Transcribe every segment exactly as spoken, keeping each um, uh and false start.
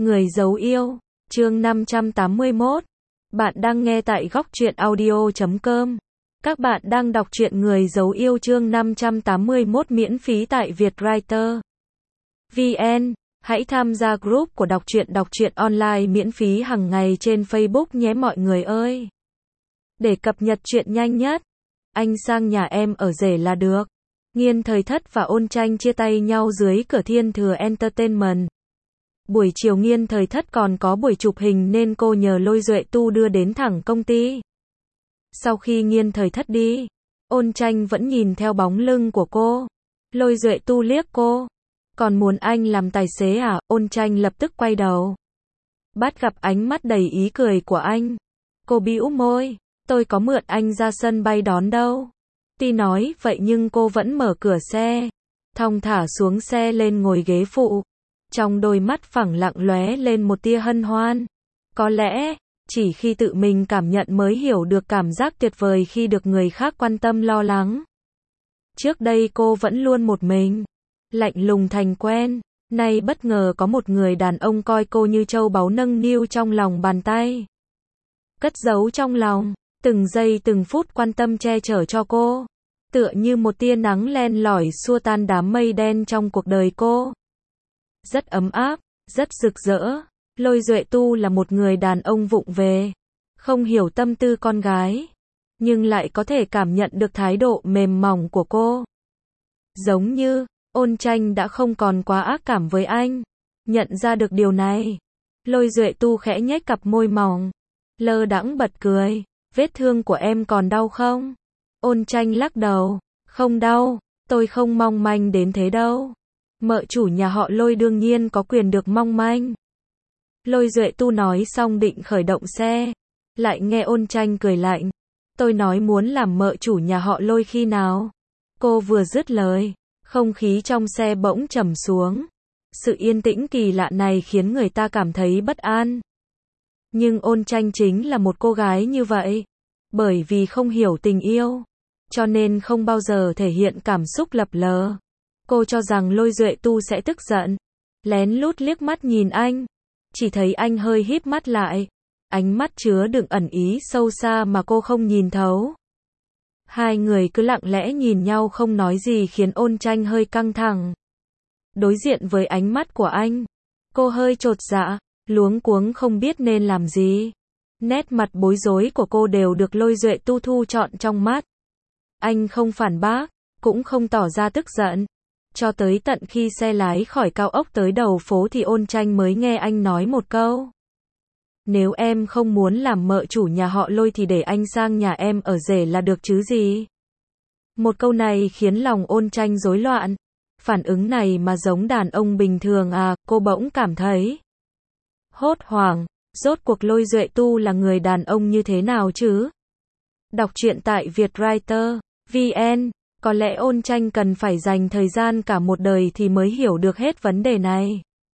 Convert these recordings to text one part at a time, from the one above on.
Người giấu yêu, chương năm trăm tám mươi mốt. Bạn đang nghe tại góc truyện audio chấm com. Các bạn đang đọc truyện Người giấu yêu chương năm trăm tám mươi mốt miễn phí tại Vietwriter vê en. Hãy tham gia group của đọc truyện đọc truyện online miễn phí hàng ngày trên Facebook nhé mọi người ơi. Để cập nhật truyện nhanh nhất, anh sang nhà em ở rể là được. Nghiên Thời Thất và Ôn Tranh chia tay nhau dưới cửa Thiên Thừa Entertainment. Buổi chiều Nghiên Thời Thất còn có buổi chụp hình nên cô nhờ Lôi Duệ Tu đưa đến thẳng công ty. Sau khi Nghiên Thời Thất đi, Ôn Tranh vẫn nhìn theo bóng lưng của cô. Lôi Duệ Tu liếc cô. Còn muốn anh làm tài xế à? Ôn Tranh lập tức quay đầu. Bắt gặp ánh mắt đầy ý cười của anh. Cô bĩu môi. Tôi có mượn anh ra sân bay đón đâu. Ti nói vậy nhưng cô vẫn mở cửa xe. Thong thả xuống xe lên ngồi ghế phụ. Trong đôi mắt phẳng lặng lóe lên một tia hân hoan. Có lẽ, chỉ khi tự mình cảm nhận mới hiểu được cảm giác tuyệt vời khi được người khác quan tâm lo lắng. Trước đây cô vẫn luôn một mình, lạnh lùng thành quen. Nay bất ngờ có một người đàn ông coi cô như châu báu nâng niu trong lòng bàn tay. Cất giấu trong lòng, từng giây từng phút quan tâm che chở cho cô. Tựa như một tia nắng len lỏi xua tan đám mây đen trong cuộc đời cô. Rất ấm áp, rất rực rỡ. Lôi Duệ Tu là một người đàn ông vụng về, không hiểu tâm tư con gái, nhưng lại có thể cảm nhận được thái độ mềm mỏng của cô. Giống như, Ôn Tranh đã không còn quá ác cảm với anh. Nhận ra được điều này, Lôi Duệ Tu khẽ nhếch cặp môi mỏng, lơ đãng bật cười. Vết thương của em còn đau không? Ôn Tranh lắc đầu. Không đau, tôi không mong manh đến thế đâu. Mợ chủ nhà họ Lôi đương nhiên có quyền được mong manh. Lôi Duệ Tu nói xong định khởi động xe, lại nghe Ôn Tranh cười lạnh. Tôi nói muốn làm mợ chủ nhà họ Lôi khi nào? Cô vừa dứt lời, không khí trong xe bỗng trầm xuống. Sự yên tĩnh kỳ lạ này khiến người ta cảm thấy bất an. Nhưng Ôn Tranh chính là một cô gái như vậy. Bởi vì không hiểu tình yêu, cho nên không bao giờ thể hiện cảm xúc lập lờ. Cô cho rằng Lôi Duệ Tu sẽ tức giận, lén lút liếc mắt nhìn anh. Chỉ thấy anh hơi híp mắt lại, ánh mắt chứa đựng ẩn ý sâu xa mà cô không nhìn thấu. Hai người cứ lặng lẽ nhìn nhau không nói gì khiến Ôn Tranh hơi căng thẳng. Đối diện với ánh mắt của anh, cô hơi chột dạ, luống cuống không biết nên làm gì. Nét mặt bối rối của cô đều được Lôi Duệ Tu thu trọn trong mắt. Anh không phản bác, cũng không tỏ ra tức giận. Cho tới tận khi xe lái khỏi cao ốc tới đầu phố thì Ôn Tranh mới nghe anh nói một câu. Nếu em không muốn làm mợ chủ nhà họ Lôi thì để anh sang nhà em ở rể là được chứ gì. Một câu này khiến lòng Ôn Tranh rối loạn. Phản ứng này mà giống đàn ông bình thường à, cô bỗng cảm thấy hốt hoảng. Rốt cuộc Lôi Duệ Tu là người đàn ông như thế nào chứ? Đọc truyện tại Vietwriter vê en. Có lẽ Ôn Tranh cần phải dành thời gian cả một đời thì mới hiểu được hết vấn đề này.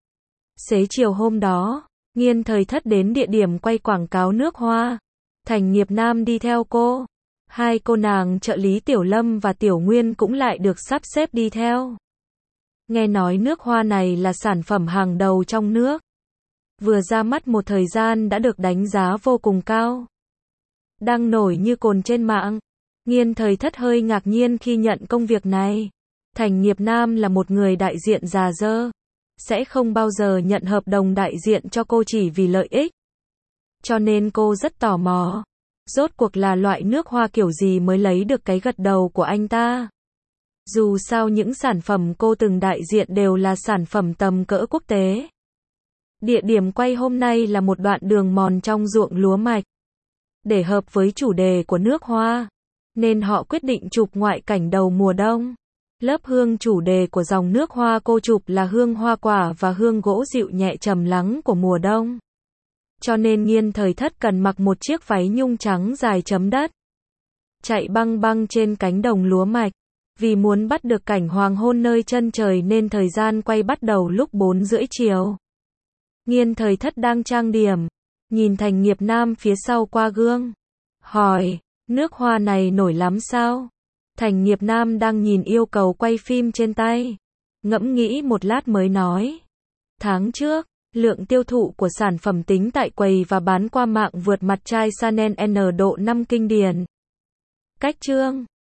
Xế chiều hôm đó, Nghiên Thời Thất đến địa điểm quay quảng cáo nước hoa. Thành Nghiệp Nam đi theo cô. Hai cô nàng trợ lý Tiểu Lâm và Tiểu Nguyên cũng lại được sắp xếp đi theo. Nghe nói nước hoa này là sản phẩm hàng đầu trong nước. Vừa ra mắt một thời gian đã được đánh giá vô cùng cao. Đang nổi như cồn trên mạng. Nghiên Thời Thất hơi ngạc nhiên khi nhận công việc này. Thành Nghiệp Nam là một người đại diện già dơ. Sẽ không bao giờ nhận hợp đồng đại diện cho cô chỉ vì lợi ích. Cho nên cô rất tò mò. Rốt cuộc là loại nước hoa kiểu gì mới lấy được cái gật đầu của anh ta. Dù sao những sản phẩm cô từng đại diện đều là sản phẩm tầm cỡ quốc tế. Địa điểm quay hôm nay là một đoạn đường mòn trong ruộng lúa mạch. Để hợp với chủ đề của nước hoa, nên họ quyết định chụp ngoại cảnh đầu mùa đông. Lớp hương chủ đề của dòng nước hoa cô chụp là hương hoa quả và hương gỗ dịu nhẹ trầm lắng của mùa đông. Cho nên Nghiên Thời Thất cần mặc một chiếc váy nhung trắng dài chấm đất. Chạy băng băng trên cánh đồng lúa mạch. Vì muốn bắt được cảnh hoàng hôn nơi chân trời nên thời gian quay bắt đầu lúc bốn rưỡi chiều. Nghiên Thời Thất đang trang điểm, nhìn Thành Nghiệp Nam phía sau qua gương. Hỏi, nước hoa này nổi lắm sao? Thành Nghiệp Nam đang nhìn yêu cầu quay phim trên tay. Ngẫm nghĩ một lát mới nói. Tháng trước, Lượng tiêu thụ của sản phẩm tính tại quầy và bán qua mạng vượt mặt chai Chanel N độ năm kinh điển. Cách chương